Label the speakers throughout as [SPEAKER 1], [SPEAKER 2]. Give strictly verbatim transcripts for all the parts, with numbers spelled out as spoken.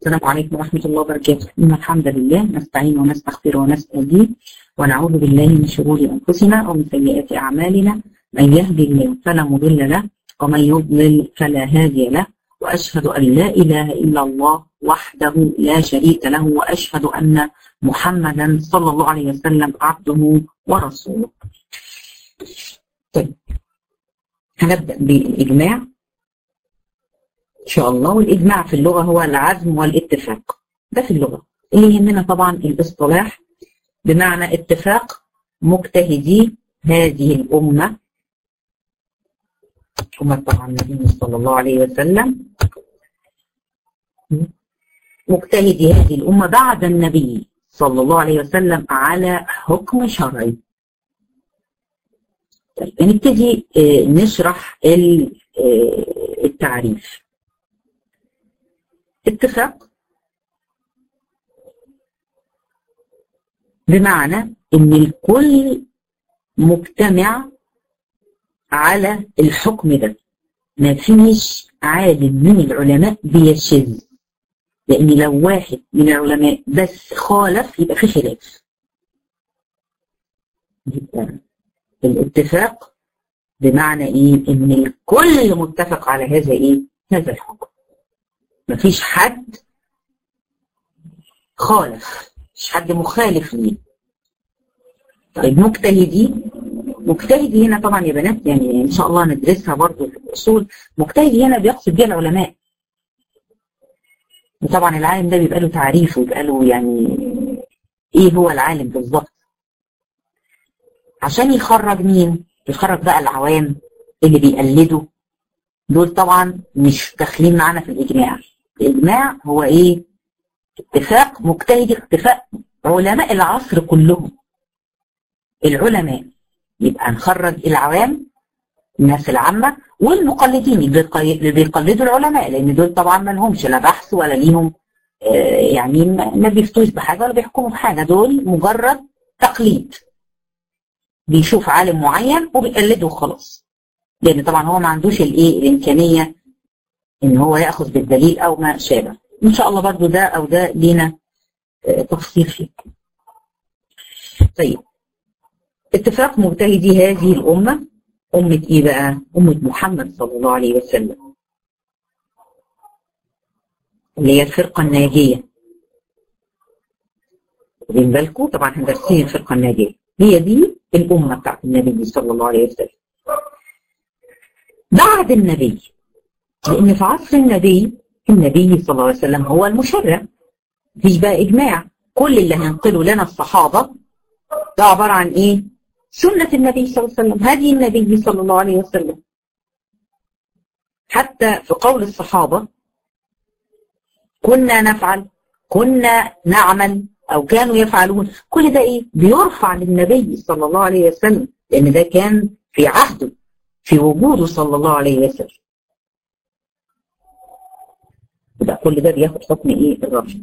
[SPEAKER 1] السلام عليكم ورحمة الله وبركاته. إن الحمد لله نستعين ونستغفر ونستهديه ونعوذ بالله من شرور أنفسنا ومن سيئات أعمالنا، من يهدي الله فلا مضل له ومن يضلل فلا هادي له، وأشهد أن لا إله إلا الله وحده لا شريك له، وأشهد أن محمدا صلى الله عليه وسلم عبده ورسوله. طيب هنبدأ بالإجماع إن شاء الله. والإجماع في اللغة هو العزم والاتفاق، ده في اللغة. اللي يهمنا طبعا الاصطلاح، بمعنى اتفاق مجتهدي هذه الأمة، أمة طبعا النبي صلى الله عليه وسلم، مجتهدي هذه الأمة بعد النبي صلى الله عليه وسلم على حكم شرعي. طيب نبتدي نشرح التعريف. اتفاق بمعنى ان الكل مجتمع على الحكم ده، ما فيش عالم من العلماء بيشذ، لان لو واحد من العلماء بس خالف يبقى في خلاف. يبقى الاتفاق بمعنى ايه؟ ان الكل متفق على هذا ايه؟ هذا الحكم، مفيش حد خالف، مش حد مخالف ليه. طيب مجتهدي، مجتهدي هنا طبعا يا بنات يعني ان شاء الله ندرسها برضو في الاصول. مجتهدي هنا بيقصد بيها العلماء، وطبعا العالم ده بيبقى له تعريف ويبقى له يعني ايه هو العالم بالظبط، عشان يخرج مين؟ يخرج بقى العوام اللي بيقلدوا دول، طبعا مش داخلين معانا في الاجماع. الاجماع هو ايه؟ اتفاق مجتهدي، اتفاق علماء العصر كلهم، العلماء. يبقى نخرج العوام، الناس العامه، والمقلدين اللي بيقلدوا العلماء، لان دول طبعا ما لهمش لا بحث ولا ليهم آه يعني ما بيفتوش بحاجه ولا بيحكموا بحاجه، دول مجرد تقليد، بيشوف عالم معين وبيقلده وخلاص، لان طبعا هو ما عندوش الايه الامكانيه ان هو ياخذ بالدليل او ما شابه. ان شاء الله برضو ده او ده لينا آه تفصيل فيه. طيب اتفاق مجتهدي هذه الامه، امه ايه بقى؟ امه محمد صلى الله عليه وسلم، اللي هي الفرقه الناجيه. واخدين بالكم؟ طبعا احنا دارسين الفرقه الناجيه، هي دي الامه بتاعت النبي صلى الله عليه وسلم بعد النبي، لان في عصر النبي النبي صلى الله عليه وسلم هو المشرع، مفيش بقى اجماع. كل اللي هينقلوا لنا الصحابه ده عباره عن ايه؟ سنه النبي صلى الله عليه وسلم، هدي النبي صلى الله عليه وسلم. حتى في قول الصحابه كنا نفعل، كنا نعمل، او كانوا يفعلون، كل ده ايه؟ بيرفع للنبي صلى الله عليه وسلم، لان ده كان في عهده، في وجوده صلى الله عليه وسلم. يبقى كل ده بياخد حكم ايه؟ الرفع.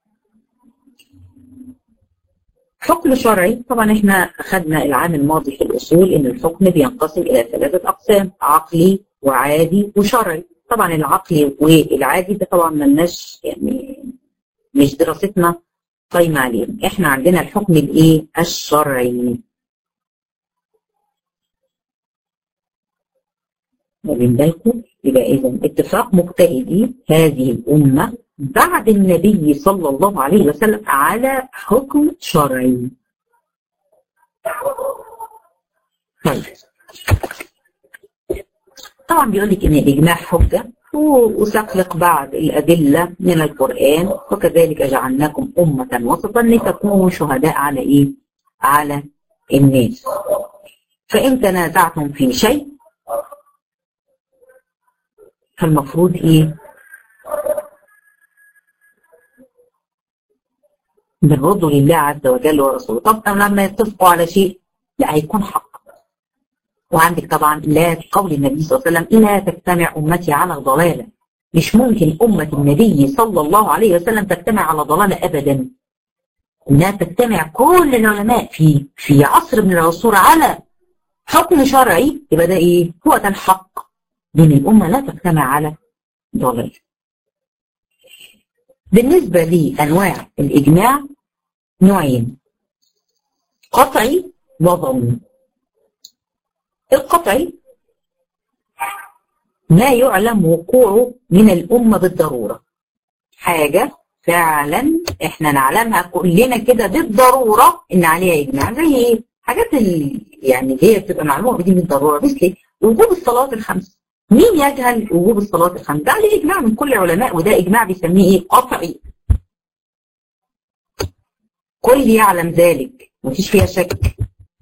[SPEAKER 1] حكم شرعي، طبعا احنا اخذنا العام الماضي في الاصول ان الحكم بينقسم الى ثلاثه اقسام: عقلي وعادي وشرعي. طبعا العقلي والعادي ده طبعا ملناش يعني مش دراستنا قايمه عليهم، احنا عندنا الحكم الايه؟ الشرعي. واخدين بالكم؟ يبقى اذا اتفاق مجتهدي هذه الامه بعد النبي صلى الله عليه وسلم على حكم شرعي. طيب طبعا بيقول لك ان الاجماع حجه، وسأقلق بعض الادله من القران: وكذلك جعلناكم امه وسطا لتكونوا شهداء على ايه؟ على الناس. فان تنازعتم في شيء فالمفروض ايه؟ بنرده لله عز وجل ورسوله. طب لما يتفقوا على شيء لا هيكون حق. وعندك طبعا لا قول النبي صلى الله عليه وسلم: لا تجتمع امتي على ضلاله. مش ممكن امه النبي صلى الله عليه وسلم تجتمع على ضلاله ابدا. انها تجتمع كل العلماء في في عصر من العصور على حكم شرعي، يبقى ده ايه؟ هو ده الحق. لان الامه لا تجتمع على ضلال. بالنسبة لأنواع الإجماع نوعين، قطعي وظني. القطعي ما يعلم وقوعه من الأمة بالضرورة، حاجة فعلا احنا نعلمها كلنا كده بالضرورة ان عليها إجماع، زي ايه؟ حاجات اللي يعني هي بتبقى معلومة بدي بالضرورة، مثل وجوب الصلاة الخمس. مين يجهل وجوب الصلاة الخمس؟ ده عليه إجماع من كل العلماء، وده إجماع بيسميه ايه؟ قطعي. كل يعلم ذلك، مفيش فيها شك.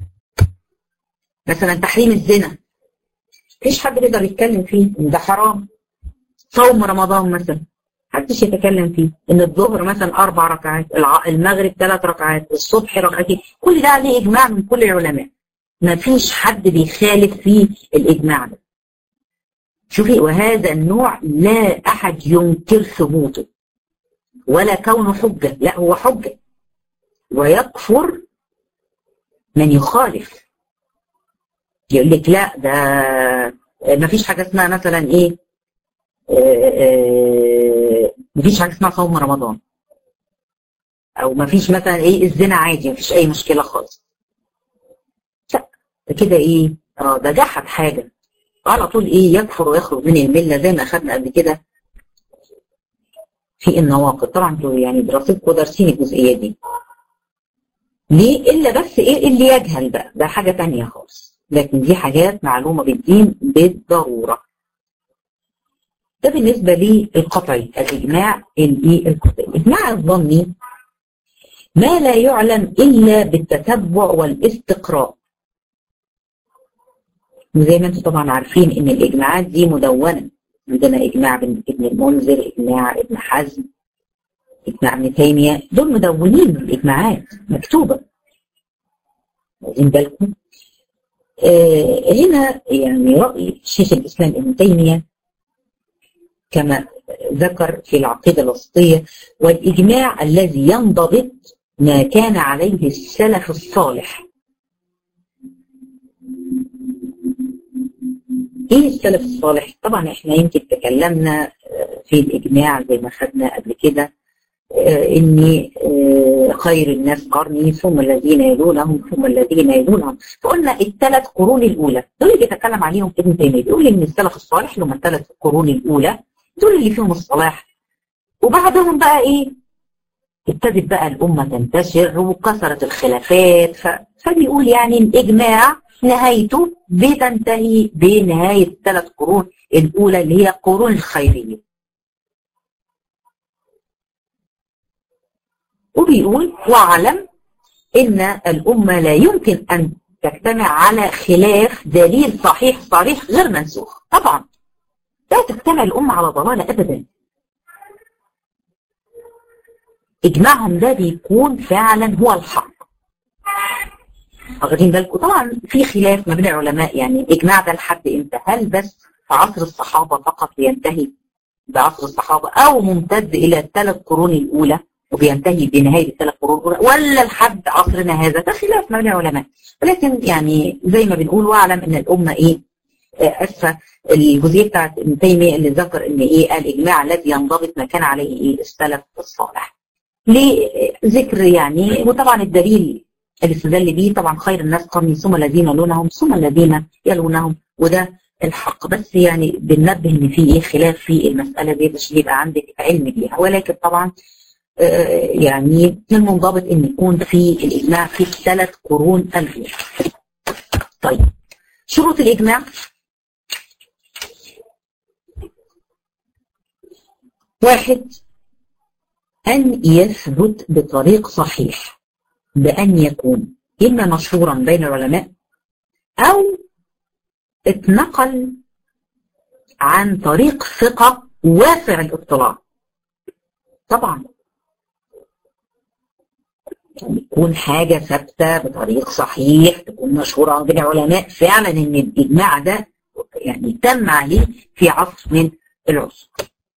[SPEAKER 1] مثلا تحريم الزنا، مفيش حد يقدر يتكلم فيه ان ده حرام. صوم رمضان مثلا محدش يتكلم فيه، ان الظهر مثلا اربع ركعات، المغرب ثلاث ركعات، الصبح ركعتين، كل ده عليه اجماع من كل العلماء، مفيش حد بيخالف فيه الاجماع ده. شوفي، وهذا النوع لا احد ينكر ثبوته ولا كونه حجه، لا هو حجه، ويكفر من يخالف. يقول لك لا ده مفيش حاجه اسمها مثلا ايه، آآ آآ مفيش حاجه اسمها صوم رمضان، او مفيش مثلا ايه الزنا عادي، مفيش اي مشكله خالص. لا ده كده ايه، اه ده جحد حاجه على طول، ايه يكفر ويخرج من المله، زي ما اخذنا قبل كده في النواقض. طبعا انتوا يعني دراستكم دارسين الجزئيه دي ليه، الا بس ايه اللي يجهل بقى ده حاجه ثانيه خالص، لكن دي حاجات معلومه بالدين بالضروره. ده بالنسبه للقطعي، الاجماع الايه القطعي. الاجماع الظني ما لا يعلم الا بالتتبع والاستقراء، وزي ما انتم طبعا عارفين ان الاجماعات دي مدونه، عندنا اجماع ابن المنذر، اجماع ابن حزم، اجماع ابن تيميه، دول مدونين الاجماعات مكتوبه، واخدين بالكم؟ آه هنا يعني راي شيخ الاسلام ابن تيميه كما ذكر في العقيده الوسطيه: والاجماع الذي ينضبط ما كان عليه السلف الصالح. ايه السلف الصالح؟ طبعا احنا يمكن تكلمنا في الاجماع زي ما خدنا قبل كده، اني خير الناس قرني ثم الذين يلونهم ثم الذين يلونهم، فقلنا الثلاث قرون الاولى دول اللي بيتكلم عليهم ابن تيميه، بيقول ان السلف الصالح اللي هم الثلاث قرون الاولى دول اللي فيهم الصلاح، وبعدهم بقى ايه، ابتدت بقى الامه تنتشر وكثرت الخلافات، فبيقول يعني الاجماع نهايته بتنتهي بنهايه الثلاث قرون الاولى اللي هي قرون الخيريه. وبيقول: واعلم ان الامه لا يمكن ان تجتمع على خلاف دليل صحيح صريح غير منسوخ. طبعا لا تجتمع الامه على ضلاله ابدا، اجماعهم ده بيكون فعلا هو الحق. واخدين بالكم؟ طبعا في خلاف ما بين العلماء، يعني الاجماع ده لحد امتى؟ هل بس في عصر الصحابه فقط بينتهي بعصر الصحابه، او ممتد الى الثلاث قرون الاولى وبينتهي بنهايه الثلاث قرون الاولى، ولا لحد عصرنا هذا؟ ده خلاف ما بين العلماء، ولكن يعني زي ما بنقول: واعلم ان الامه ايه، اسفه الجزئيه بتاعت ابن تيميه اللي ذكر ان ايه الاجماع الذي ينضبط ما كان عليه ايه السلف الصالح. ليه ذكر يعني، وطبعا الدليل اللي استدل بيه طبعا خير الناس قرني ثم الذين يلونهم ثم الذين يلونهم، وده الحق، بس يعني بننبه ان في ايه خلاف في المساله دي مش يبقى عندك علم بيها، ولكن طبعا آه يعني المنضبط ان يكون في الاجماع في الثلاث قرون الاولى. طيب شروط الاجماع: واحد، ان يثبت بطريق صحيح، بأن يكون إما مشهورا بين العلماء أو اتنقل عن طريق ثقة واسع الاطلاع. طبعا يكون حاجة ثابتة بطريق صحيح، تكون مشهورة بين العلماء فعلا إن الإجماع ده يعني تم عليه في عصر من العصور.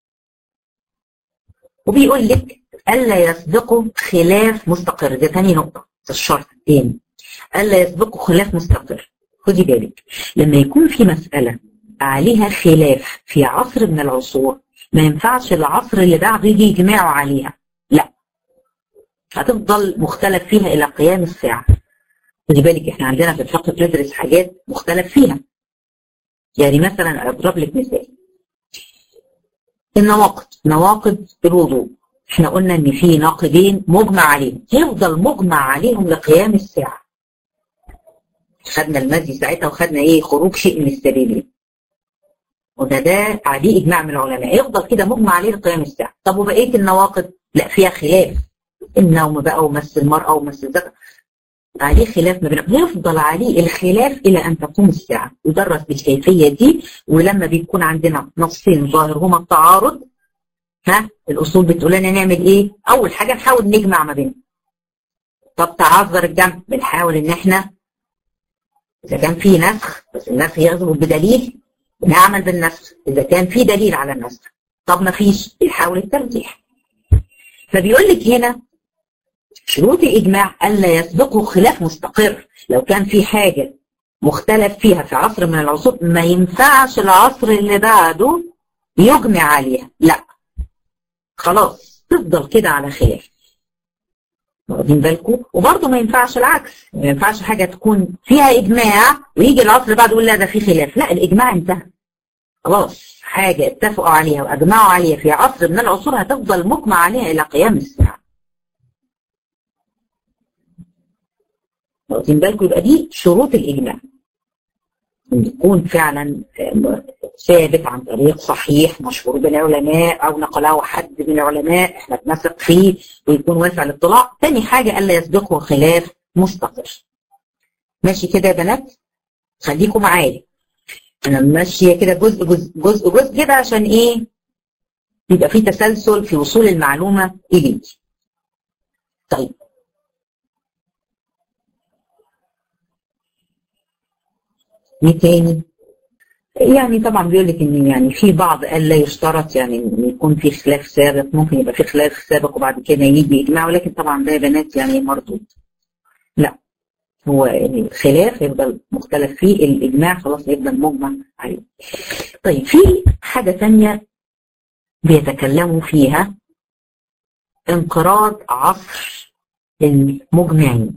[SPEAKER 1] وبيقول لك ألا يسبقه خلاف مستقر، ده ثاني نقطة في الشرط الثاني، ألا يسبقه خلاف مستقر. خدي بالك لما يكون في مسألة عليها خلاف في عصر من العصور، ما ينفعش العصر اللي بعده يجي يجمعوا عليها، لا، هتفضل مختلف فيها الى قيام الساعه. خدي بالك احنا عندنا في الفقه بندرس حاجات مختلف فيها. يعني مثلا اضرب لك مثال، النواقض، نواقض الوضوء، احنا قلنا ان في ناقضين مجمع عليهم، يفضل مجمع عليهم لقيام الساعه. خدنا المزي ساعتها وخدنا ايه؟ خروج شيء من السبيلين، وده ده عليه اجماع من العلماء، يفضل كده مجمع عليه لقيام الساعه. طب وبقيه النواقض لا فيها خلاف، النوم بقى ومس المراه ومس الذكر عليه خلاف ما بينهم، يفضل عليه الخلاف الى ان تقوم الساعه، يدرس بالكيفيه دي. ولما بيكون عندنا نصين ظاهرهما التعارض، ها الاصول بتقول لنا نعمل ايه؟ اول حاجه نحاول نجمع ما بينهم. طب تعذر الجمع، بنحاول ان احنا اذا كان في نسخ، بس النسخ يغلب بدليل، نعمل بالنسخ اذا كان في دليل على النسخ. طب ما فيش، بنحاول الترجيح. فبيقول لك هنا شروط الإجماع ألا يسبقه خلاف مستقر. لو كان في حاجة مختلف فيها في عصر من العصور، ما ينفعش العصر اللي بعده يجمع عليها، لا، خلاص تفضل كده على خلاف. واخدين بالكم؟ وبرضه ما ينفعش العكس، ما ينفعش حاجة تكون فيها إجماع ويجي العصر اللي بعده يقول لا ده في خلاف، لا، الإجماع انتهى خلاص. حاجة اتفقوا عليها وأجمعوا عليها في عصر من العصور هتفضل مجمع عليها إلى قيام الساعة. واخدين بالكم؟ يبقى دي شروط الإجماع، إن يكون فعلا ثابت عن طريق صحيح مشهور بين العلماء أو نقله حد من العلماء احنا بنثق فيه ويكون واسع الاطلاع. تاني حاجة ألا يسبقه خلاف مستقر. ماشي كده يا بنات؟ خليكم معايا، أنا ماشية كده جزء جزء جزء جزء كده عشان إيه؟ يبقى في تسلسل في وصول المعلومة إليك. طيب ايه تاني؟ يعني طبعا بيقول لك ان يعني في بعض قال لا يشترط يعني ان يكون في خلاف سابق، ممكن يبقى في خلاف سابق وبعد كده يجي اجماع، ولكن طبعا ده يا بنات يعني مردود. لا، هو الخلاف يفضل مختلف فيه، الاجماع خلاص يفضل مجمع عليه. طيب في حاجه ثانيه بيتكلموا فيها، انقراض عصر المجمعين،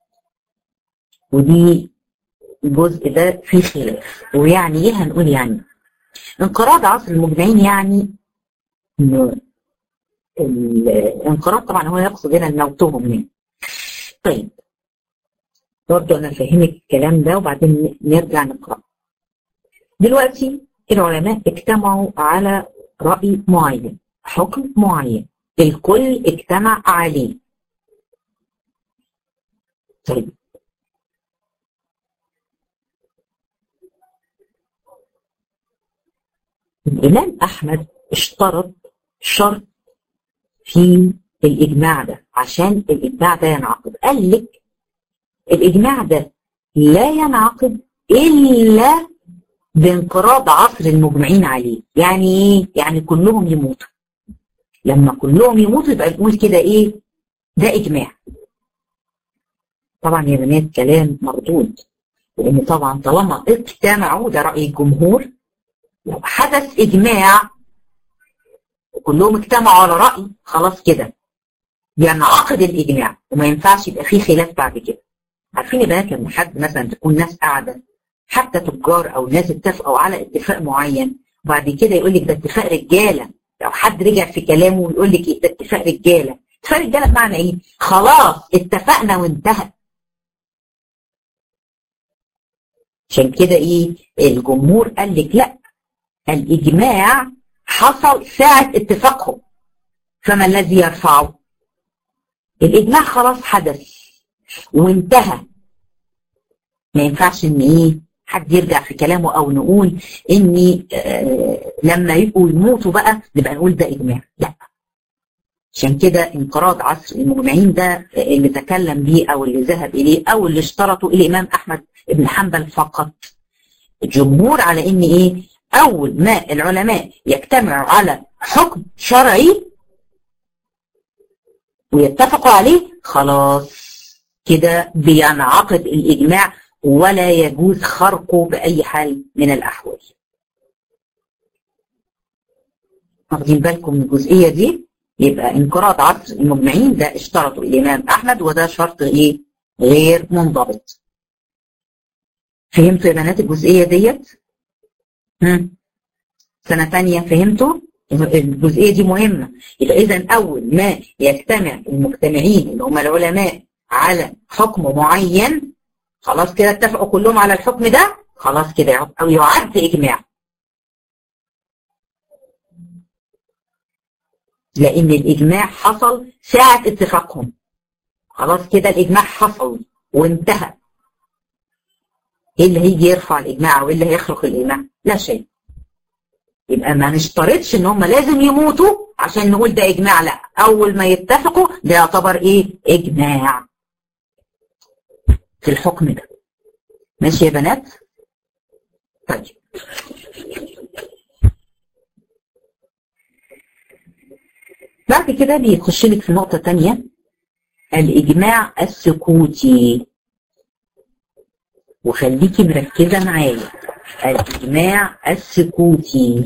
[SPEAKER 1] ودي الجزء ده فيه خلاف. ويعني ايه هنقول يعني انقراض عصر المجمعين؟ يعني انه الانقراض طبعا هو يقصد هنا موتهم يعني. طيب برضه انا افهمك الكلام ده وبعدين نرجع نقرا. دلوقتي العلماء اجتمعوا على رأي معين، حكم معين، الكل اجتمع عليه. طيب الإمام أحمد اشترط شرط في الإجماع ده عشان الإجماع ده ينعقد. قال لك الإجماع ده لا ينعقد إلا بانقراض عصر المجمعين عليه. يعني إيه؟ يعني كلهم يموتوا. لما كلهم يموتوا يبقى نقول كده إيه؟ ده إجماع. طبعا يا بنات كلام مردود، لأن طبعا طالما اجتمعوا، ده رأي الجمهور، لو حدث إجماع وكلهم اجتمعوا على رأي خلاص كده ينعقد الإجماع وما ينفعش يبقى فيه خلاف بعد كده. عارفين يا بنات لما حد مثلا تكون ناس قاعدة حتى تجار أو ناس اتفقوا على اتفاق معين وبعد كده يقول لك ده اتفاق رجالة، لو حد رجع في كلامه ويقول لك ده اتفاق رجالة، اتفاق رجالة بمعنى إيه؟ خلاص اتفقنا وانتهى. عشان كده إيه؟ الجمهور قال لك لا، الإجماع حصل ساعة اتفاقهم، فما الذي يرفعه؟ الإجماع خلاص حدث وانتهى، ما ينفعش ان ايه حد يرجع في كلامه او نقول اني آه لما يبقوا يموتوا بقى نبقى نقول ده إجماع، لا. عشان كده انقراض عصر المجمعين ده اللي تكلم بيه او اللي ذهب اليه او اللي اشترطوا الإمام أحمد بن حنبل فقط. الجمهور على ان ايه؟ أول ما العلماء يجتمعوا على حكم شرعي ويتفقوا عليه خلاص كده بينعقد الإجماع ولا يجوز خرقه بأي حال من الأحوال. واخدين بالكم من الجزئية دي؟ يبقى انقراض عصر المجمعين ده اشترطه الإمام أحمد، وده شرط إيه؟ غير منضبط. فهمتوا يا بنات الجزئية ديت؟ هم. سنة تانية فهمتوا؟ الجزئية دي مهمة. يبقى إذا أول ما يجتمع المجتمعين اللي هم العلماء على حكم معين، خلاص كده اتفقوا كلهم على الحكم ده، خلاص كده أو يعد إجماع. لأن الإجماع حصل ساعة اتفاقهم. خلاص كده الإجماع حصل وانتهى. إيه اللي هيجي يرفع الإجماع أو إيه اللي هيخرق الإجماع؟ لا شيء. يبقى ما نشترطش إن هم لازم يموتوا عشان نقول ده إجماع، لا، أول ما يتفقوا ده يعتبر إيه؟ إجماع في الحكم ده. ماشي يا بنات؟ طيب. بعد كده بيخش لك في نقطة تانية، الإجماع السكوتي. وخليكي مركزة معايا، الإجماع السكوتي.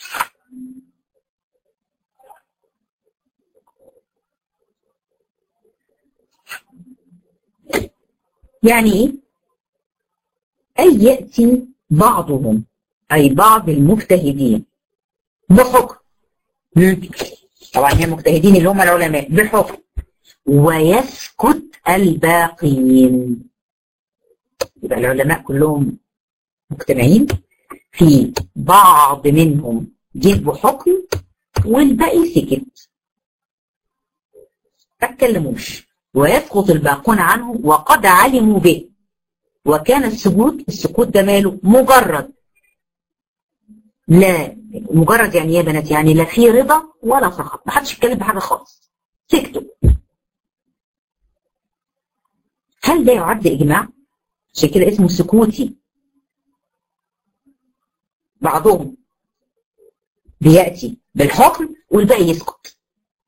[SPEAKER 1] يعني إيه؟ أي يأتي بعضهم، أي بعض المجتهدين بحكم، طبعا هي المجتهدين اللي هم العلماء، بحكم ويسكت الباقين. يبقى العلماء كلهم مجتمعين في بعض منهم جه بحكم والباقي سكت، ما اتكلموش، ويسقط الباقون عنه وقد علموا به. وكان السكوت، السكوت ده ماله؟ مجرد، لا مجرد يعني ايه يا بنات؟ يعني لا في رضا ولا سخط، ما حدش يتكلم بحاجه خالص، سكتوا. هل ده يعد اجماع؟ عشان كده اسمه سكوتي. بعضهم بياتي بالحكم والباقي يسكت،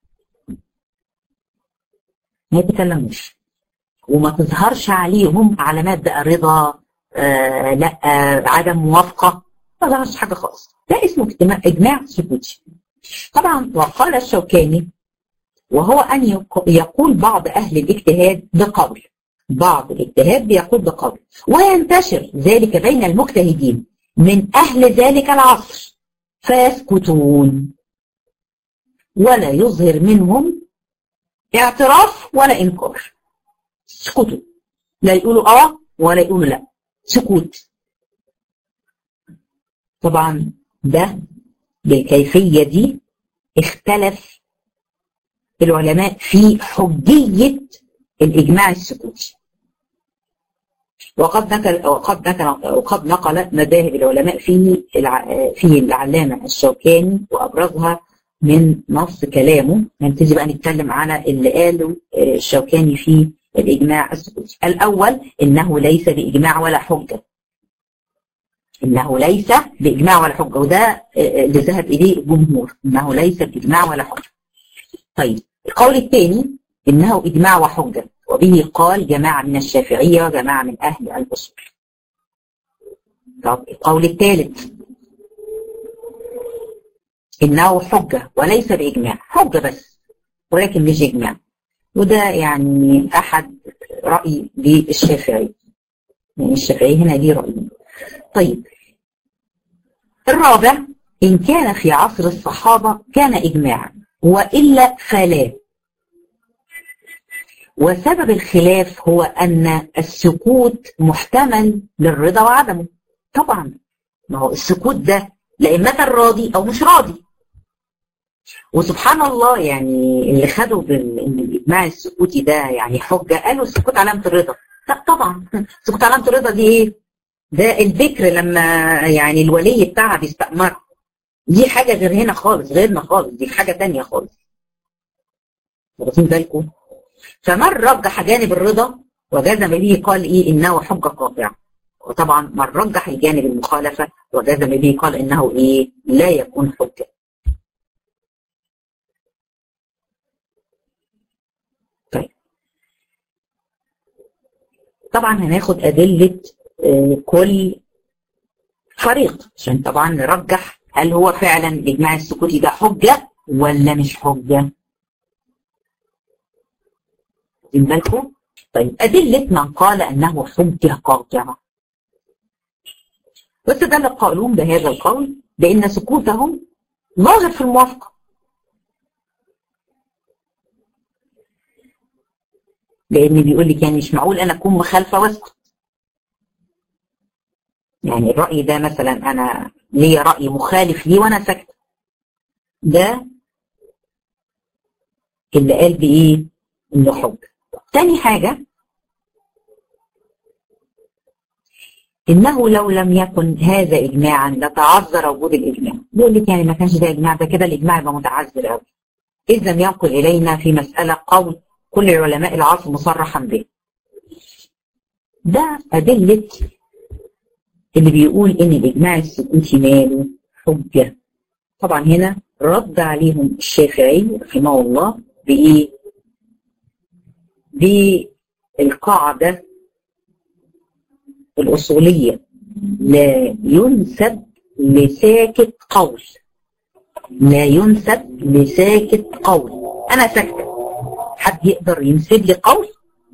[SPEAKER 1] ما يتكلموش وما تظهرش عليهم علامات بقى رضا، آه لا آه عدم موافقه، ما ظهرش حاجه خالص. ده اسمه اجماع سكوتي. طبعا وقال الشوكاني، وهو ان يقول بعض اهل الاجتهاد بقول، بعض الاجتهاد بيقول بقول، وينتشر ذلك بين المجتهدين من اهل ذلك العصر فيسكتون ولا يظهر منهم اعتراف ولا انكار. سكتوا، لا يقولوا اه ولا يقولوا لا، سكوت. طبعا ده بالكيفية دي اختلف العلماء في حجية الإجماع السكوتي. وقد نقل وقد نقل وقد نقل مذاهب العلماء فيه فيه العلامة الشوكاني، وأبرزها من نص كلامه. نبتدي بقى نتكلم على اللي قاله الشوكاني في الإجماع السكوتي. الأول إنه ليس بإجماع ولا حجة، إنه ليس بإجماع ولا حجة، وده اللي ذهب إليه الجمهور، إنه ليس بإجماع ولا حجة. طيب القول الثاني إنه إجماع وحجة، وبه قال جماعة من الشافعية وجماعة من أهل الأصول. طب القول الثالث إنه حجة وليس بإجماع، حجة بس ولكن مش إجماع، وده يعني أحد رأي للشافعي، يعني الشافعي هنا ليه رأي. طيب الرابع إن كان في عصر الصحابة كان إجماعا، وإلا فلا. وسبب الخلاف هو أن السكوت محتمل للرضا وعدمه. طبعا ما هو السكوت ده لإما راضي أو مش راضي، وسبحان الله يعني اللي خدوا إن الإجماع السكوتي ده يعني حجة قالوا السكوت علامة الرضا. لا طبعا، السكوت علامة الرضا دي إيه؟ ده البكر لما يعني الولي بتاعها بيستأمر، دي حاجة غير هنا خالص، غيرنا خالص، دي حاجة تانية خالص. واخدين بالكم؟ فمن رجح جانب الرضا وجزم به قال ايه؟ انه حجة قاطعة. وطبعا من رجح الجانب المخالفة وجزم به قال انه ايه؟ لا يكون حجة. طيب طبعا هناخد أدلة آه كل فريق عشان طبعا نرجح هل هو فعلا الإجماع السكوتي ده حجة ولا مش حجة؟ واخدين بالكم؟ طيب أدلة من قال أنه حجة قاطعة. واستدل القائلون بهذا القول بأن سكوتهم ظاهر في الموافقة، لأن بيقول لك يعني مش معقول أنا أكون مخالفة واسكت. يعني الرأي ده مثلا أنا ليا رأي مخالف ليه وأنا ساكتة، ده اللي قال بإيه؟ إنه حجة. تاني حاجة إنه لو لم يكن هذا إجماعا لتعذر وجود الإجماع. بيقول لك يعني ما كانش ده إجماع، ده كده الإجماع يبقى متعذر قوي إذ لم ينقل إلينا في مسألة قول كل علماء العصر مصرحا به. ده أدلة اللي بيقول إن الإجماع السكوتي ماله حجة. طبعا هنا رد عليهم الشافعي رحمه الله بإيه؟ بالقاعدة الأصولية لا ينسب لساكت قول. لا ينسب لساكت قول. أنا ساكتة، حد يقدر ينسب لي قول؟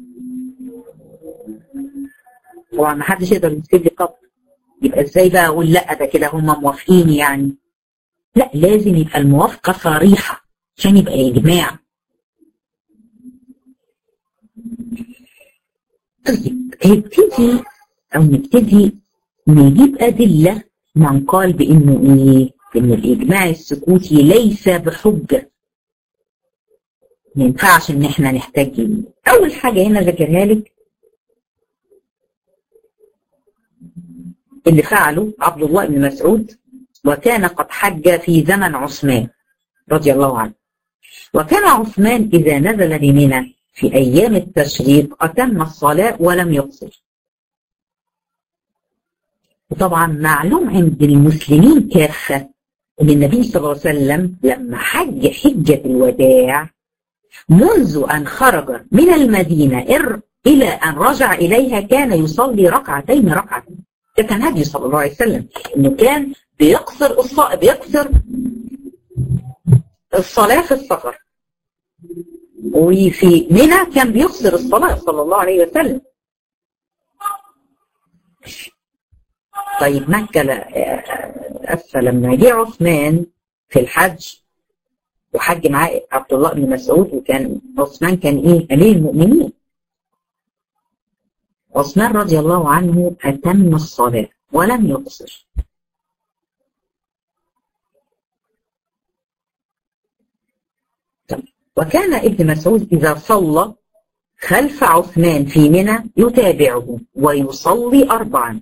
[SPEAKER 1] طبعا ما حدش يقدر ينسب لي قول. يبقى ازاي بقى أقول لا ده كده هم موافقين يعني؟ لا، لازم يبقى الموافقة صريحة عشان يبقى إجماع. طيب هيبتدي أو نبتدي نجيب أدلة من قال بإنه إيه؟ بإن الإجماع السكوتي ليس بحجة. ما ينفعش إن إحنا نحتاج ليه. أول حاجة هنا ذكرها لك اللي فعله عبد الله بن مسعود، وكان قد حج في زمن عثمان رضي الله عنه. وكان عثمان إذا نزل بمنى في أيام التشريق أتم الصلاة ولم يقصر. وطبعا معلوم عند المسلمين كافة أن النبي صلى الله عليه وسلم لما حج حجة الوداع منذ أن خرج من المدينة إلى أن رجع إليها كان يصلي ركعتين ركعتين. ده كان هدي صلى الله عليه وسلم، إنه كان بيقصر الصلاة بيقصر الصلاة في السفر، وفي منى كان بيقصر الصلاة صلى الله عليه وسلم. طيب مكة لما جه عثمان في الحج وحج معاه عبد الله بن مسعود، وكان عثمان كان ايه؟ امير المؤمنين. عثمان رضي الله عنه اتم الصلاة ولم يقصر. وكان ابن مسعود إذا صلى خلف عثمان في منى يتابعه ويصلي أربعا.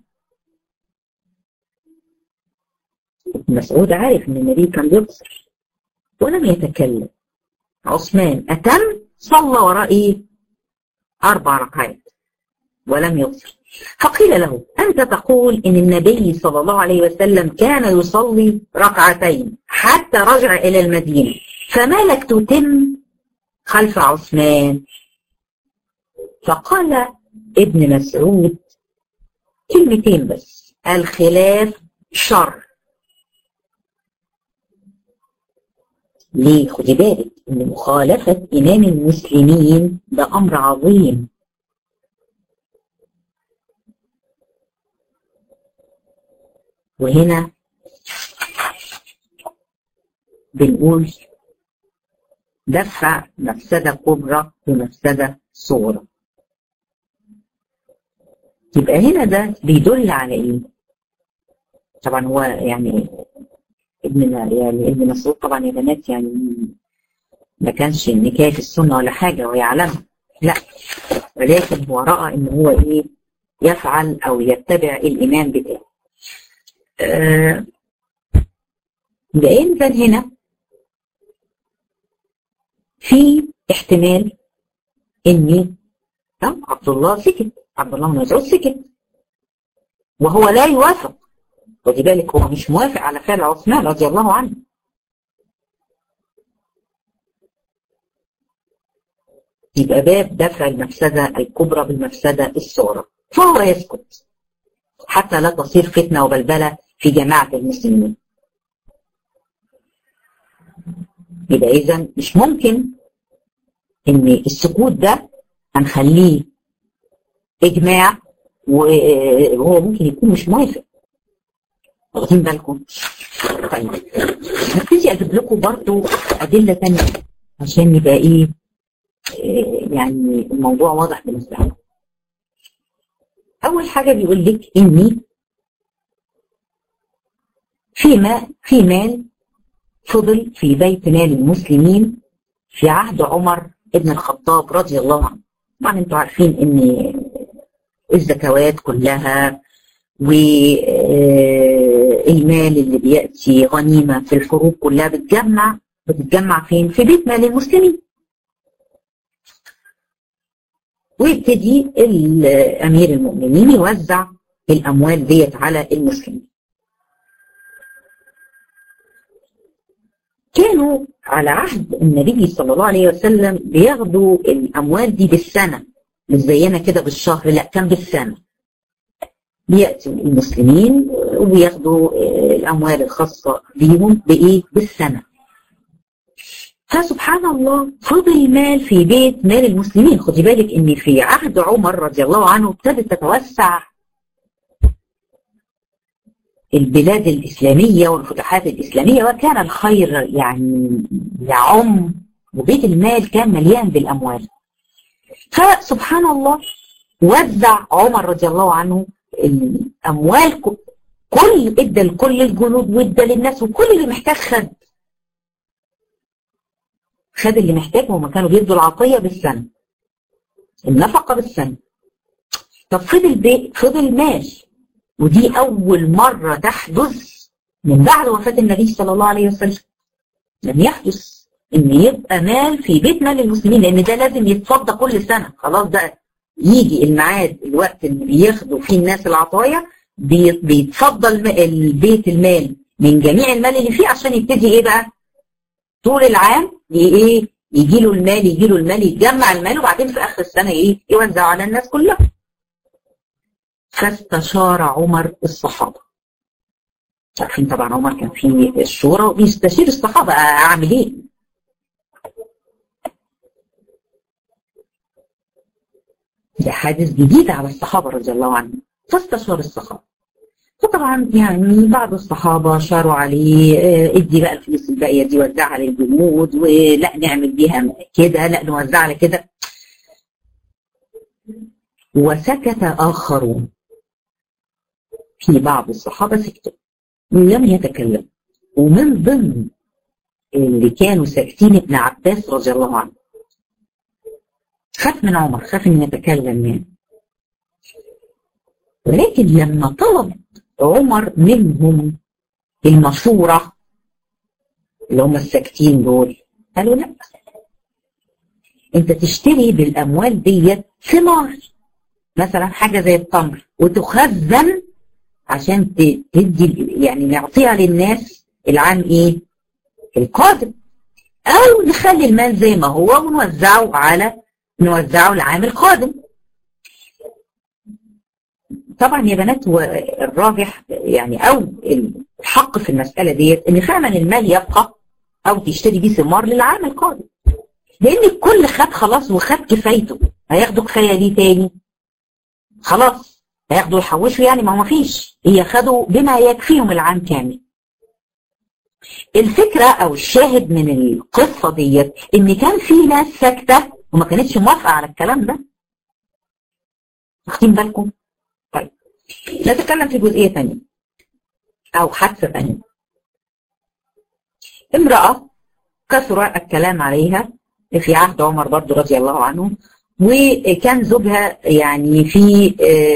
[SPEAKER 1] ابن مسعود عارف ان النبي كان بيقصر ولم يتكلم. عثمان أتم صلى وراء إيه؟ أربع ركعات ولم يقصر. فقيل له أنت تقول إن النبي صلى الله عليه وسلم كان يصلي ركعتين حتى رجع إلى المدينة، فما لك تتم خلف عثمان؟ فقال ابن مسعود كلمتين بس: الخلاف شر. ليه؟ خدي بالك ان مخالفة امام المسلمين ده امر عظيم. وهنا بنقول دفع مفسدة كبرى بمفسدة صغرى. يبقى هنا ده بيدل على ايه؟ طبعا هو يعني ابن يعني ابن مسعود طبعا يا بنات يعني ما كانش النكاية في السنة ولا حاجة ويعلمها، لا، ولكن هو رأى ان هو ايه؟ يفعل او يتبع الامام بتاعه. آه لان كان هنا في احتمال ان عبد الله سكت، عبد الله بن مسعود سكت وهو لا يوافق. خدي بالك هو مش موافق على فعل عثمان رضي الله عنه. يبقى باب دفع المفسدة الكبرى بالمفسدة الصغرى، فهو يسكت حتى لا تصير فتنة وبلبلة في جماعة المسلمين. يبقى إذا مش ممكن إن السكوت ده هنخليه إجماع وهو ممكن يكون مش موافق. واخدين بالكم؟ طيب هبتدي أجيب لكم برضو أدلة تانية عشان يبقى إيه يعني الموضوع واضح بالنسبة لكم. أول حاجة بيقول لك إني في ما في مال فضل في بيت مال المسلمين في عهد عمر ابن الخطاب رضي الله عنه. طبعا انتوا عارفين ان الزكوات كلها والمال اللي بيأتي غنيمة في الحروب كلها بتجمع بتتجمع فين؟ في بيت مال المسلمين. ويبتدي الأمير المؤمنين يوزع الأموال ديت على المسلمين. كانوا على عهد النبي صلى الله عليه وسلم بياخدوا الأموال دي بالسنة، مش زينا كده بالشهر، لا كان بالسنة. بيأتوا المسلمين وبياخدوا الأموال الخاصة بيهم بإيه؟ بالسنة. فسبحان الله فضل مال في بيت مال المسلمين. خدي بالك إن في عهد عمر رضي الله عنه ابتدت تتوسع البلاد الإسلامية والفتوحات الإسلامية، وكان الخير يعني يعم، وبيت المال كان مليان بالأموال. فسبحان الله وزع عمر رضي الله عنه الأموال، كل ادى لكل الجنود وادى للناس، وكل اللي محتاج خد خد اللي محتاج. وهم كانوا بيدوا العطية بالسنة، النفقة بالسنة. طب فضل بيت فضل مال، ودي أول مرة تحدث من بعد وفاة النبي صلى الله عليه وسلم. لم يحدث إن يبقى مال في بيت مال المسلمين، لأن ده لازم يتفضى كل سنة. خلاص ده يجي الميعاد، الوقت اللي بياخدوا فيه الناس العطايا بيتفضى البيت المال من جميع المال اللي فيه، عشان يبتدي إيه بقى طول العام إيه يجي له المال يجي له المال يتجمع المال، وبعدين في آخر السنة إيه يوزع على الناس كلها. فاستشار عمر الصحابة. عارفين طبعا عمر كان في الشورى وبيستشير الصحابة أعمل إيه. ده حادث جديد على الصحابة رضي الله عنهم. فاستشار الصحابة، فطبعا يعني بعض الصحابة شاروا عليه ادي بقى الفلوس الباقية دي وزعها للجنود، ولا نعمل بيها كده، لا نوزعها على كده. وسكت آخرون، في بعض الصحابة سكتوا لم يتكلم. ومن ضمن اللي كانوا ساكتين ابن عباس رضي الله عنه، خاف من عمر، خاف ان يتكلم يعني. ولكن لما طلب عمر منهم المشورة اللي هم الساكتين دول، قالوا لا، انت تشتري بالاموال ديت ثمار، مثلا حاجة زي التمر، وتخزن عشان تدي يعني نعطيها للناس العام ايه القادم، او نخلي المال زي ما هو ونوزعه على نوزعه العام القادم. طبعا يا بنات الراجح يعني او الحق في المسألة ديت ان فعلا المال يبقى او تشتري بيه ثمار للعام القادم، لان الكل خد خلاص وخد كفايته. هياخدوا كفاية ليه تاني؟ خلاص هياخدوا يحوشوا يعني، ما هو مفيش، هي خدوا بما يكفيهم العام كامل. الفكرة او الشاهد من القصة ديت ان كان في ناس ساكتة وما كانتش موافقة على الكلام ده. واخدين بالكم؟ طيب نتكلم في جزئية ثانية او حادثة ثانية. امرأة كثر الكلام عليها في عهد عمر برضه رضي الله عنه، وكان زوجها يعني في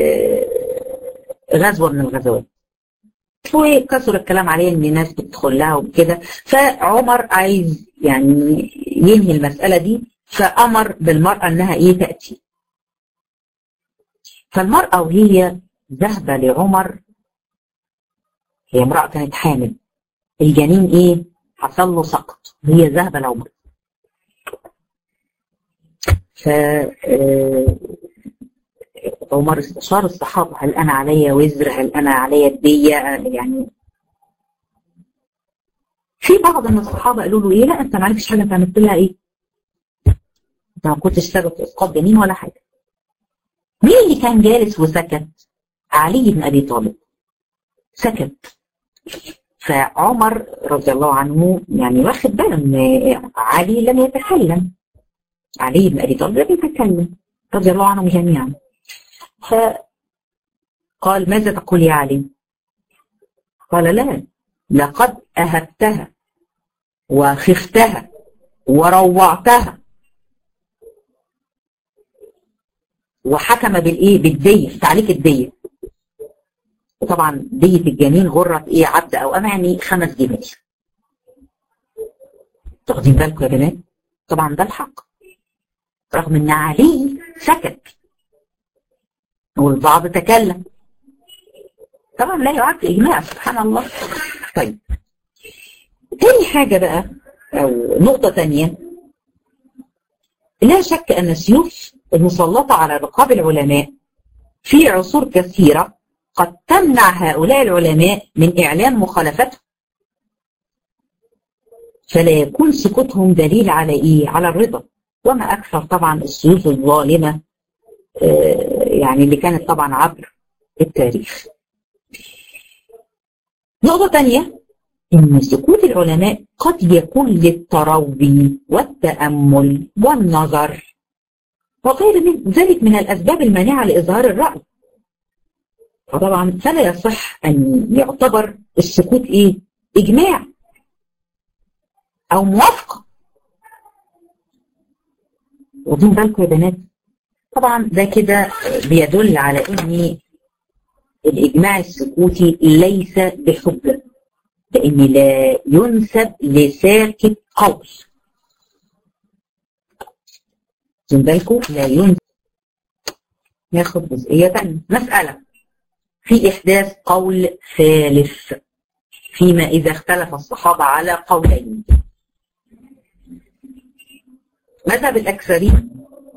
[SPEAKER 1] غزوة من الغزوات، وكثر الكلام عليه ان الناس بتدخل لها وكده. فعمر عايز يعني ينهي المسألة دي، فأمر بالمرأة انها ايه تأتي. فالمرأة وهي ذهبة لعمر، هي امرأة كانت حامل، الجنين ايه حصل له سقط، هي ذهبة لعمر. ف عمر استشار الصحابة، هل أنا عليا وزر، هل أنا عليا الدية يعني. في بعض من الصحابه قالوا له ايه، لا انت ما عرفتش حاجه، انت عملت لها ايه؟ انت ما كنتش سبب في اسقاط جنين ولا حاجه. مين اللي كان جالس وسكت؟ علي بن ابي طالب سكت. فعمر رضي الله عنه يعني واخد باله ان علي لم يتكلم، علي بن ابي طالب لم يتكلم رضي الله عنهم جميعا. فقال ماذا تقول يا علي؟ قال لا، لقد اهبتها وخفتها وروعتها، وحكم بالايه؟ بالديه، تعليق الديه. وطبعا ديه الجنين غره ايه؟ عبد او امه، يعني خمس جنيه. واخدين بالكم يا بنات؟ طبعا ده الحق، رغم ان علي سكت والبعض تكلم. طبعا لا يعد اجماع، سبحان الله. طيب تاني حاجه بقى، او نقطه تانيه، لا شك ان السيوف المسلطه على رقاب العلماء في عصور كثيره قد تمنع هؤلاء العلماء من اعلان مخالفتهم، فلا يكون سكوتهم دليل على ايه؟ على الرضا. وما اكثر طبعا السيوف الظالمه آه يعني اللي كانت طبعا عبر التاريخ. نقطه ثانيه، ان سكوت العلماء قد يكون للتروي والتامل والنظر وغير من ذلك من الاسباب المانعه لاظهار الراي. فطبعا فلا يصح ان يعتبر السكوت ايه؟ اجماع او موافقه. واخدين بالكم يا بنات؟ طبعا ده كده بيدل على ان الاجماع السكوتي ليس بحجه، لان لا ينسب لساكت قول. واخدين بالكم؟ لا ينسب. ناخد جزئيه ثانيه، مساله في احداث قول ثالث فيما اذا اختلف الصحابه على قولين. مذهب الأكثرين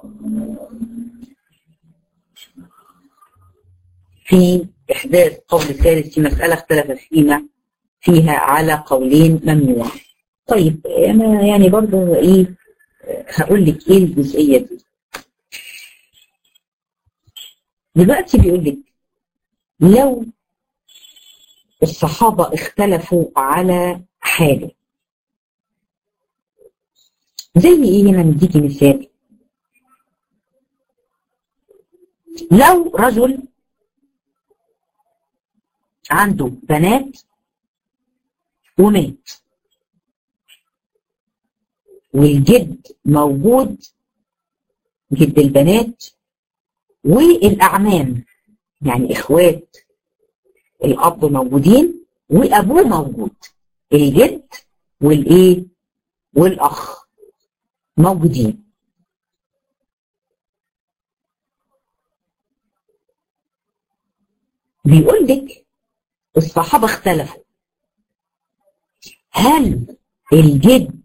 [SPEAKER 1] في إحداث قول ثالث في مسألة اختلف فيما فيها على قولين ممنوع. طيب أنا يعني برضه إيه هقول لك إيه الجزئية دي. دلوقتي بيقول لك لو الصحابة اختلفوا على حاجة، زي ايه؟ هنا نديكي مثال. لو رجل عنده بنات ومات، والجد موجود، جد البنات، والاعمام يعني اخوات الاب موجودين وابوه موجود، الجد والايه؟ والاخ موجودين. بيقول لك الصحابة اختلفوا، هل الجد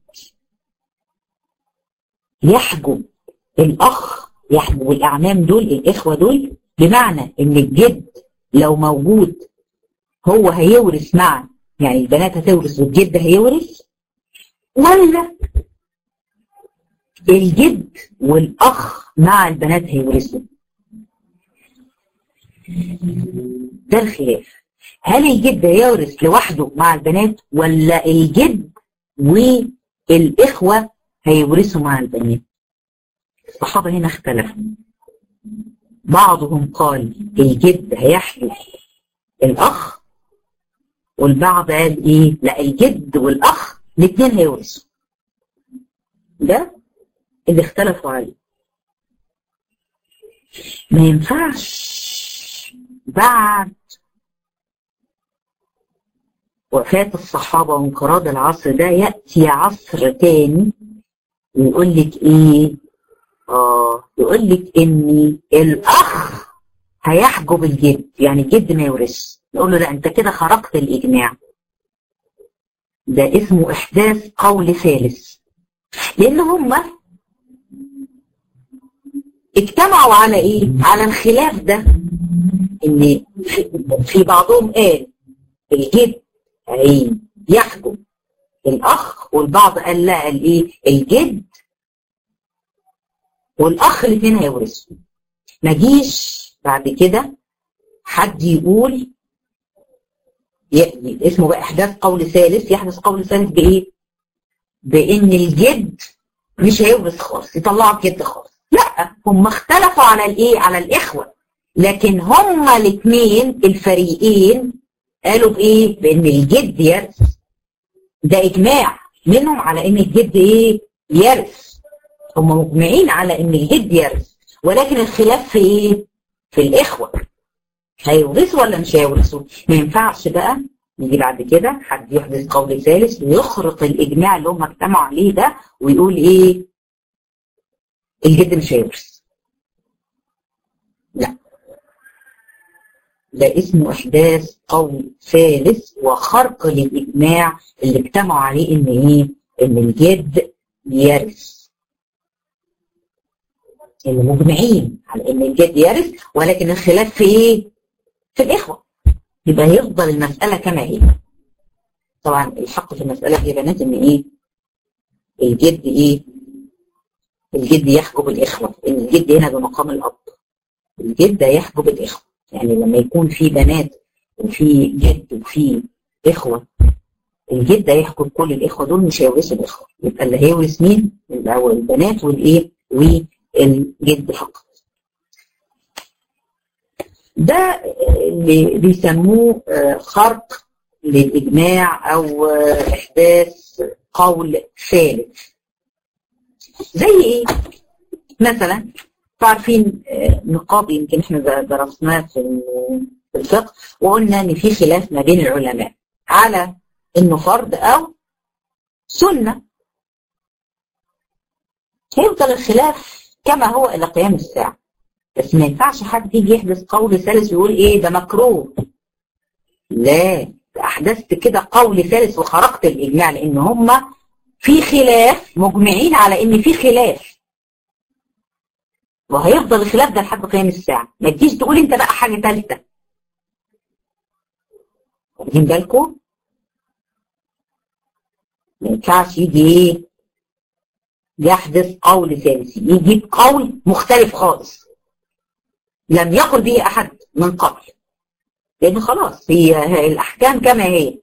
[SPEAKER 1] يحجب الأخ، يحجب الأعمام دول، الإخوة دول، بمعنى إن الجد لو موجود هو هيورث مع، يعني البنات هتورث والجد هيورث، ولا الجد والأخ مع البنات هيورثوا؟ ده الخلاف. هل الجد هيورث لوحده مع البنات، ولا الجد والإخوة هيورثوا مع البنات؟ الصحابة هنا اختلفوا. بعضهم قال الجد هيحجب الأخ، والبعض قال إيه؟ لا، الجد والأخ الاثنين هيورثوا. ده اللي اختلفوا عليه. ما ينفعش بعد وفاة الصحابة وانقراض العصر ده يأتي عصر تاني ويقول لك ايه؟ اه يقول لك ان الاخ هيحجب الجد، يعني الجد ما يورث. يقول له لا، انت كده خرقت الاجماع. ده اسمه احداث قول ثالث، لان هم اجتمعوا على ايه؟ على الخلاف ده، ان في بعضهم قال الجد يحجب الاخ، والبعض قال لا الايه الجد والاخ الاثنين هيورثوا. ما جيش بعد كده حد يقول يعني اسمه بقى احداث قول ثالث، يحدث قول ثالث بايه؟ بان الجد مش هيورث خالص، يطلعوا الجد خالص. لا، هم اختلفوا على الايه؟ على الاخوه، لكن هما الاثنين الفريقين قالوا بايه؟ بان الجد يرث. ده اجماع منهم على ان الجد ايه؟ يرث. هم مجمعين على ان الجد يرث، ولكن الخلاف في ايه؟ في الاخوه، هيورثوا ولا مش هيورثوا؟ ما ينفعش بقى يجي بعد كده حد يحدث قول ثالث ويخرق الاجماع اللي هم اجتمعوا عليه ده ويقول ايه؟ الجد مش هيورث. لا، ده اسمه احداث قول ثالث وخرق للاجماع اللي اجتمعوا عليه ان ايه؟ ان الجد يرث. اللي مجمعين على ان الجد يرث، ولكن الخلاف في ايه؟ في الاخوه. يبقى يفضل المساله كما هي. طبعا الحق في المساله دي يا بنات ان ايه؟ الجد ايه؟ الجد يحجب الاخوه، ان الجد هنا بمقام الاب. الجد يحجب الاخوه، يعني لما يكون في بنات وفي جد وفي اخوه، الجد يحجب كل الاخوه دول، مش هيورثوا الاخوه. يبقى اللي هيورث مين؟ البنات والايه؟ والجد فقط. ده اللي بيسموه خرق للاجماع او احداث قول ثالث. زي ايه؟ مثلا عارفين نقاب، يمكن احنا درسناه في الفقه وقلنا ان في خلاف ما بين العلماء على انه فرض او سنه. هيفضل الخلاف كما هو الى قيام الساعه، بس ما ينفعش حد يجي يحدث قول ثالث ويقول ايه ده مكروه. لا، احدثت كده قول ثالث وخرقت الاجماع، لان هم في خلاف، مجمعين على ان في خلاف، وهيفضل الخلاف ده لحد قيام الساعه. ما تجيش تقول انت بقى حاجه ثالثه. واخدين بالكم؟ ما ينفعش يجي ايه؟ يحدث قول ثالث، يجيب قول مختلف خالص لم يقل به احد من قبل، لان خلاص هي, هي الاحكام كما هي.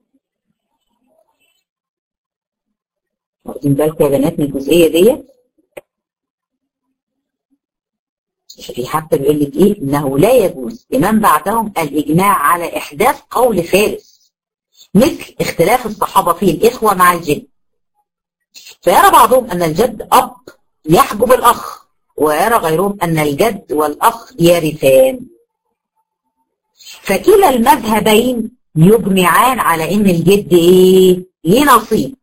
[SPEAKER 1] واخدين بالكم يا بنات من الجزئيه ديت؟ في حتى بيقول لك ايه؟ انه لا يجوز لمن بعدهم الاجماع على احداث قول ثالث، مثل اختلاف الصحابه في الاخوه مع الجد. فيرى بعضهم ان الجد اب يحجب الاخ، ويرى غيرهم ان الجد والاخ يرثان. فكلا المذهبين يجمعان على ان الجد ايه؟ ليه نصيب.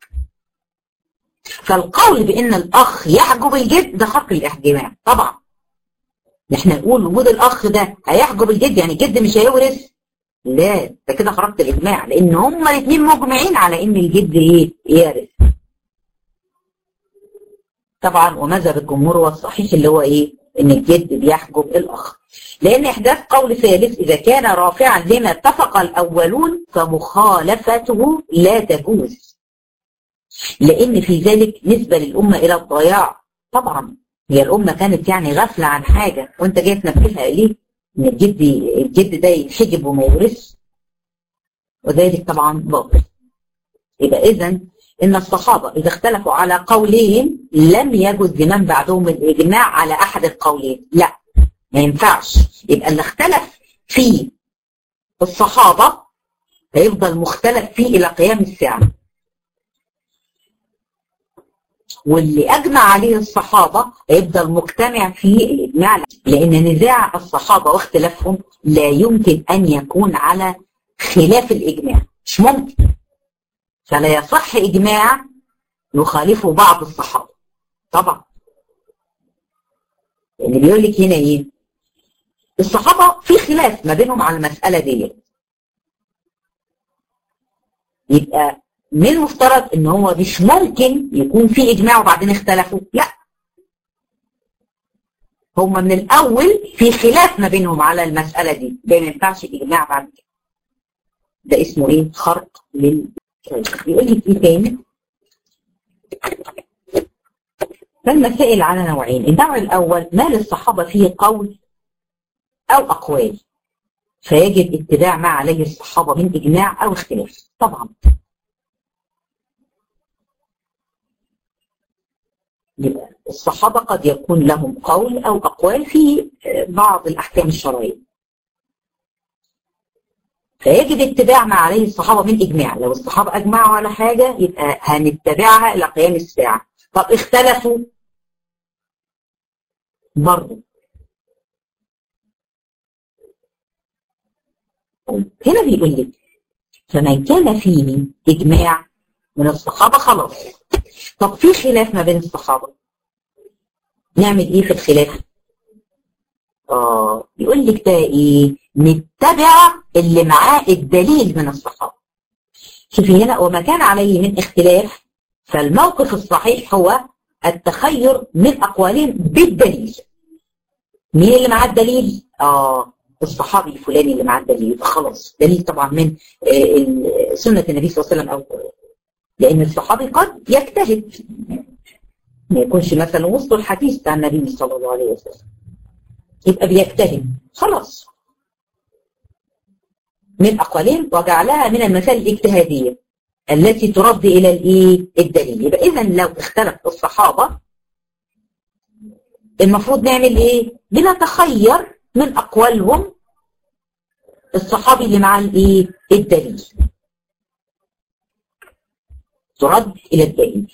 [SPEAKER 1] فالقول بان الاخ يحجب الجد ده خرق الاجماع طبعا. احنا نقول وجود الاخ ده هيحجب الجد يعني الجد مش هيورث؟ لا، ده كده خرقت الاجماع، لان هما الاثنين مجمعين على ان الجد ايه؟ يرث. طبعا ومذهب الجمهور والصحيح اللي هو ايه؟ ان الجد بيحجب الاخ. لان احداث قول ثالث اذا كان رافعا لما اتفق الاولون فمخالفته لا تجوز، لان في ذلك نسبه للامه الى الضياع. طبعا هي الامه كانت يعني غافله عن حاجه وانت جاي تنبهها ليه؟ ان الجد الجد ده يتحجب وما يورث، وذلك طبعا باطل. يبقى اذا ان الصحابه اذا اختلفوا على قولين لم يجوز لمن بعدهم الاجماع على احد القولين، لا ما ينفعش. يبقى اللي اختلف فيه الصحابه هيفضل مختلف فيه الى قيام الساعه، واللي اجمع عليه الصحابه هيفضل مجتمع فيه الاجماع، لان نزاع الصحابه واختلافهم لا يمكن ان يكون على خلاف الاجماع، مش ممكن. فلا يصح اجماع يخالفه بعض الصحابه طبعا. اللي بيقول لك هنا ايه؟ الصحابه في خلاف ما بينهم على المساله دي، يبقى من المفترض ان هو مش ممكن يكون في اجماع وبعدين اختلفوا، لا، هم من الاول في خلاف ما بينهم على المساله دي، ده ما ينفعش اجماع بعد كده. ده اسمه ايه؟ خرق لل. بيقول لك ايه تاني؟ فالمسائل على نوعين. النوع الأول ما للصحابة فيه قول أو أقوال فيجب اتباع ما عليه الصحابة من إجماع أو اختلاف. طبعا يبقى الصحابة قد يكون لهم قول أو أقوال في بعض الأحكام الشرعية فيجب اتباع ما عليه الصحابة من إجماع. لو الصحابة أجمعوا على حاجة يبقى هنتبعها إلى قيام الساعة. طب اختلفوا برضه. هنا بيقول لك فمن كان فيه إجماع من الصحابة خلاص. طب في خلاف ما بين الصحابة نعمل إيه في الخلاف؟ آه يقول لك ده إيه؟ نتبع اللي معاه الدليل من الصحابة. شوفي هنا وما كان عليه من اختلاف فالموقف الصحيح هو التخير من أقوالهم بالدليل. مين اللي معاه الدليل؟ آه الصحابي الفلاني اللي معاه الدليل. خلاص دليل طبعا من آه سنة النبي صلى الله عليه وسلم أو لأن الصحابي قد يجتهد ما يكونش مثلا وسط الحديث بتاع النبي صلى الله عليه وسلم يبقى بيجتهد خلاص من أقوالهم وجعلها من المسائل الاجتهادية التي ترد إلى الإيه؟ الدليل. يبقى إذا لو اختلف الصحابة المفروض نعمل إيه؟ بنتخير من أقوالهم الصحابي اللي معاه الإيه؟ الدليل ترد إلى الدليل.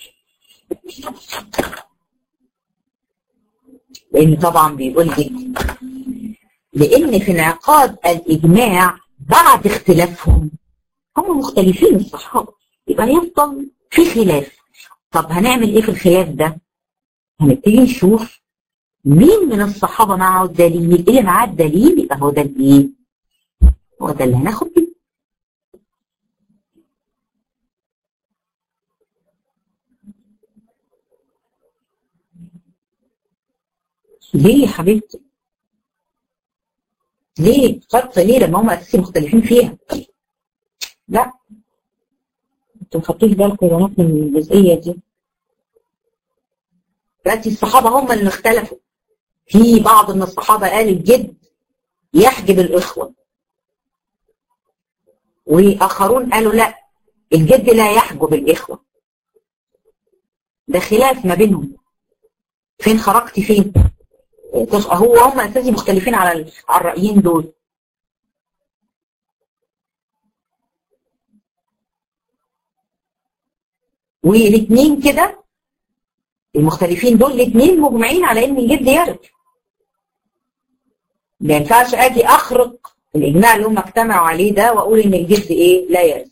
[SPEAKER 1] لأن طبعا بيقول لك لأن في انعقاد الإجماع بعد اختلافهم هم مختلفين الصحابة يبقى يفضل في خلاف. طب هنعمل إيه في الخلاف ده؟ هنبتدي نشوف مين من الصحابة معه الدليل. اللي معاه الدليل يبقى هو ده الإيه؟ هو ده اللي هناخد بيه. ليه يا حبيبتي؟ ليه؟ خط ليه لما هم أساسي مختلفين فيها؟ لا انتوا ما خدتوش بالكم يا بنات من الجزئية دي. دلوقتي الصحابة هم اللي اختلفوا. في بعض من الصحابة قال الجد يحجب الإخوة وآخرون قالوا لا الجد لا يحجب الإخوة. ده خلاف ما بينهم. فين خرجتي فين؟ هو هم أساسي مختلفين على على الرأيين دول. والاثنين كده المختلفين دول الاثنين مجمعين على ان الجد يرد. ما ينفعش اجي اخرق الاجماع اللي هم اجتمعوا عليه ده واقول ان الجد ايه؟ لا يرد.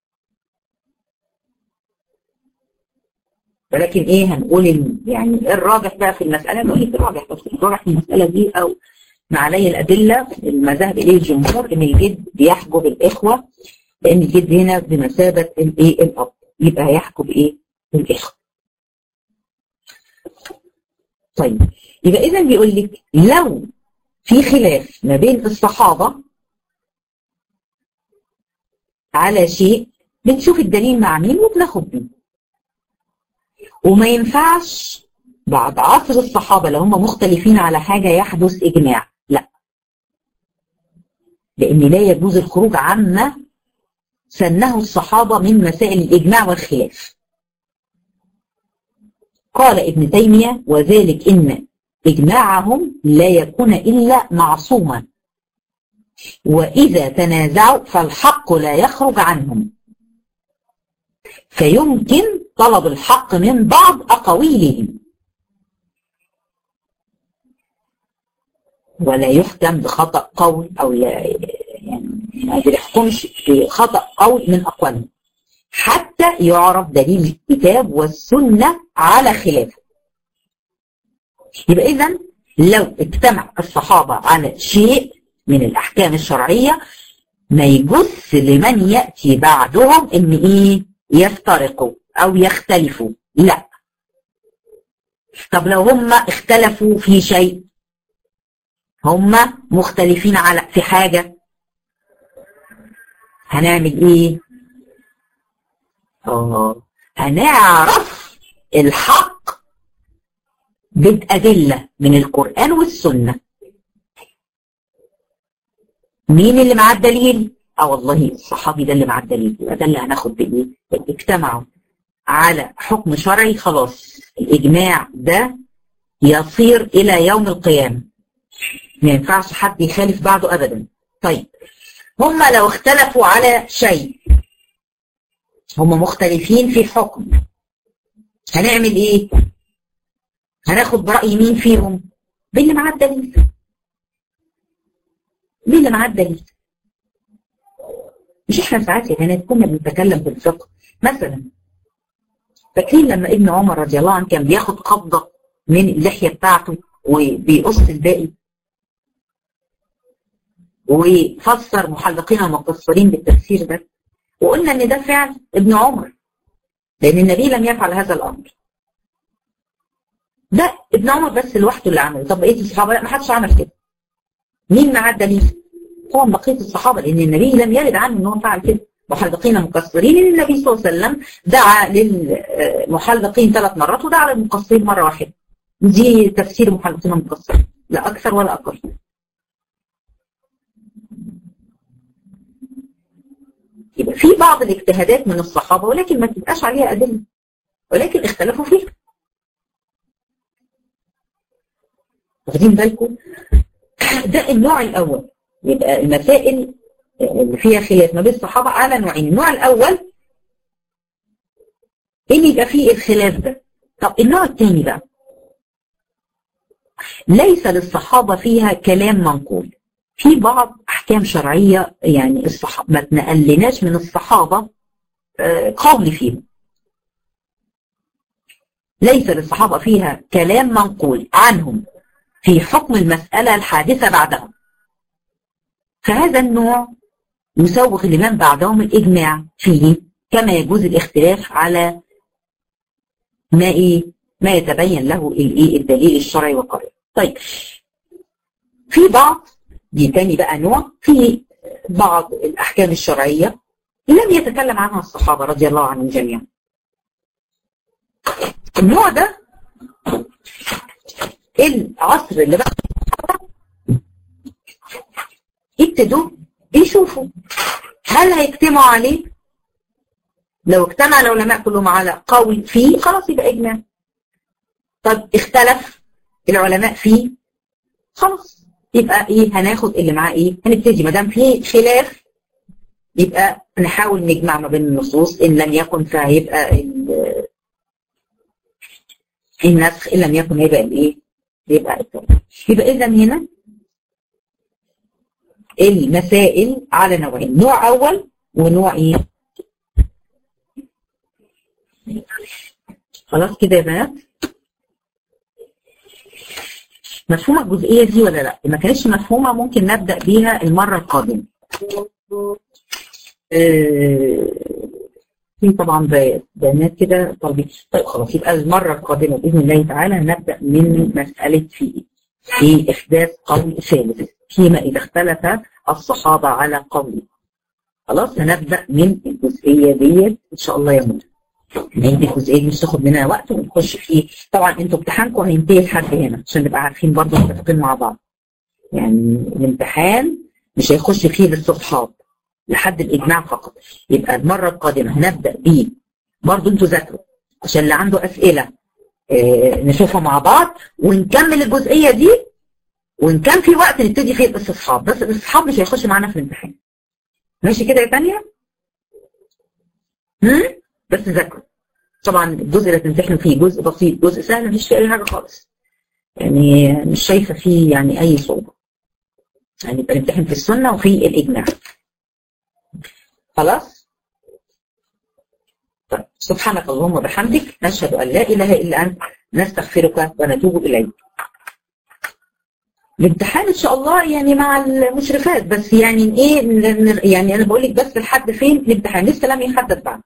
[SPEAKER 1] ولكن ايه هنقول إن يعني الراجح بقى في المسألة نقول لك الراجح بس الراجح في المسألة دي او ما عليه الأدلة المذاهب إليه الجمهور إن الجد بيحجب الإخوة لأن الجد هنا بمثابة الإيه؟ الأب يبقى هيحجب إيه؟ الإخوة. طيب يبقى إذا بيقول لك لو في خلاف ما بين الصحابة على شيء بنشوف الدليل مع مين وبناخد بيه. وما ينفعش بعد عصر الصحابة لو هم مختلفين على حاجة يحدث إجماع، لا، لأن لا يجوز الخروج عما سنه الصحابة من مسائل الإجماع والخلاف. قال ابن تيمية وذلك إن إجماعهم لا يكون إلا معصوما، وإذا تنازعوا فالحق لا يخرج عنهم، فيمكن طلب الحق من بعض أقاويلهم، ولا يحكم بخطأ قول أو يعني ما بيحكمش بخطأ قول من أقوالهم حتى يعرف دليل الكتاب والسنة على خلافه. يبقى إذن لو اجتمع الصحابة على شيء من الأحكام الشرعية ما يجوز لمن يأتي بعدهم إن إيه يفترقوا أو يختلفوا، لا. طب لو هم اختلفوا في شيء، هم مختلفين على في حاجة، هنعمل إيه؟ آه هنعرف الحق بالأدلة من القرآن والسنة. مين اللي معاه الدليل؟ اه والله الصحابي ده اللي معاه الدليل، يبقى ده اللي هناخد بايه؟ اجتمعوا على حكم شرعي، خلاص الإجماع ده يصير إلى يوم القيامة، ما ينفعش حد يخالف بعده أبدا. طيب هم لو اختلفوا على شيء، هم مختلفين في حكم، هنعمل ايه؟ هناخد برأي مين فيهم؟ باللي معاه الدليل، باللي معاه الدليل. مش احنا ساعات يا بنات كنا بنتكلم في الفقه مثلا، فاكرين لما ابن عمر رضي الله عنه كان بياخد قبضة من اللحية بتاعته وبيقص الباقي، وفسر محلقين ومقصرين بالتفسير ده، وقلنا ان ده فعل ابن عمر لان النبي لم يفعل هذا الامر. ده ابن عمر بس لوحده اللي عمله. طب بقيه الصحابه لا، ما حدش عمل كده. مين معاه الدليل؟ طبعا بقيه الصحابه، لان النبي لم يرد عنه ان هو فعل كده. محلقين مقصرين، ان النبي صلى الله عليه وسلم دعا للمحلقين ثلاث مرات ودعا للمقصرين مره واحده. دي تفسير محلقين مقصرين، لا اكثر ولا اقل. يبقى في بعض الاجتهادات من الصحابه ولكن ما تبقاش عليها ادله، ولكن اختلفوا فيها. واخدين بالكم؟ ده النوع الاول. يبقى المسائل اللي فيها خلاف ما بين الصحابه على نوعين. النوع الاول اللي يبقى فيه الخلاف ده. طب النوع الثاني بقى ليس للصحابه فيها كلام منقول. في بعض احكام شرعيه يعني الصحابه ما تنقلناش من الصحابه قول فيهم، ليس للصحابه فيها كلام منقول عنهم في حكم المساله الحادثه بعدهم. فهذا النوع يسوغ لمن بعدهم الاجماع فيه، كما يجوز الاختلاف على ما ايه ما يتبين له الايه الدليل الشرعي وقريب. طيب في بعض، دي تاني بقى نوع، في بعض الأحكام الشرعية لم يتكلم عنها الصحابة رضي الله عنهم جميعا. النوع ده العصر اللي بقى يبتدوا يشوفوا هل هيجتمعوا عليه. لو اجتمع العلماء كلهم على قول فيه خلاص يبقى إجماع. طب اختلف العلماء فيه خلاص يبقى ايه هناخد اللي معاه ايه، هنبتدي ما دام في خلاف يبقى نحاول نجمع ما بين النصوص، ان لم يكن فهيبقى النسخ، ان لم يكن هيبقى الايه يبقى التوبة. يبقى اذا هنا المسائل على نوعين، نوع اول ونوع ايه. خلاص كده يا بنات مفهومة الجزئية دي ولا لا؟ ما كانتش مفهومة ممكن نبدأ بيها المرة القادمة. آه في طبعا بيانات كده طالبين. طيب خلاص يبقى المرة القادمة بإذن الله تعالى هنبدأ من مسألة في في إحداث قول ثالث فيما إذا اختلف الصحابة على قول. خلاص هنبدأ من الجزئية ديت إن شاء الله يا منى. نهاية الجزئية دي مش تاخد منها وقت ونخش فيه. طبعا انتوا امتحانكم هينتهي لحد هنا عشان نبقى عارفين برضه متفقين مع بعض. يعني الامتحان مش هيخش فيه بالصفحات لحد الإجماع فقط. يبقى المرة القادمة هنبدأ بيه برضه انتوا ذاكروا عشان اللي عنده أسئلة اه نشوفها مع بعض ونكمل الجزئية دي، وإن كان في وقت نبتدي فيه الاستصحاب، بس الاستصحاب مش هيخش معانا في الامتحان. ماشي كده يا تانية؟ هم؟ بس ذاكروا. طبعا الجزء اللي تمتحنوا فيه جزء بسيط، جزء سهل، مش فيه اي حاجه خالص. يعني مش شايفه فيه يعني اي صعوبه. يعني يبقى نمتحن في السنه وفي الاجماع. خلاص؟ طيب سبحانك اللهم وبحمدك نشهد ان لا اله الا انت نستغفرك ونتوب اليك. الامتحان ان شاء الله يعني مع المشرفات، بس يعني ايه يعني انا بقول لك بس لحد فين الامتحان لسه لم يحدد بعد.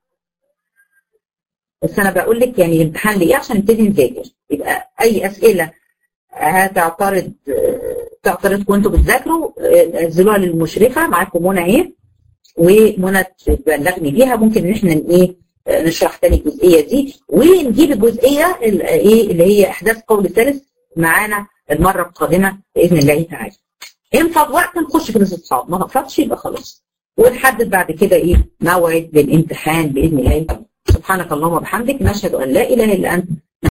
[SPEAKER 1] بس انا بقول لك يعني الامتحان ليه عشان نبتدي نذاكر. يبقى اي اسئله هتعترض تعترضكم وانتوا بتذاكروا نزلوها للمشرفه، معاكم منى اهي ومنى تبلغني بيها، ممكن ان احنا ايه نشرح تاني الجزئيه دي ونجيب الجزئيه ايه اللي هي احداث قول ثالث معانا المره القادمه باذن الله تعالى. ان فاض وقت نخش في الاستصحاب، ما فاضش يبقى خلاص، ونحدد بعد كده ايه موعد للامتحان باذن الله. سبحانك اللهم وبحمدك، نشهد ان لا اله الا انت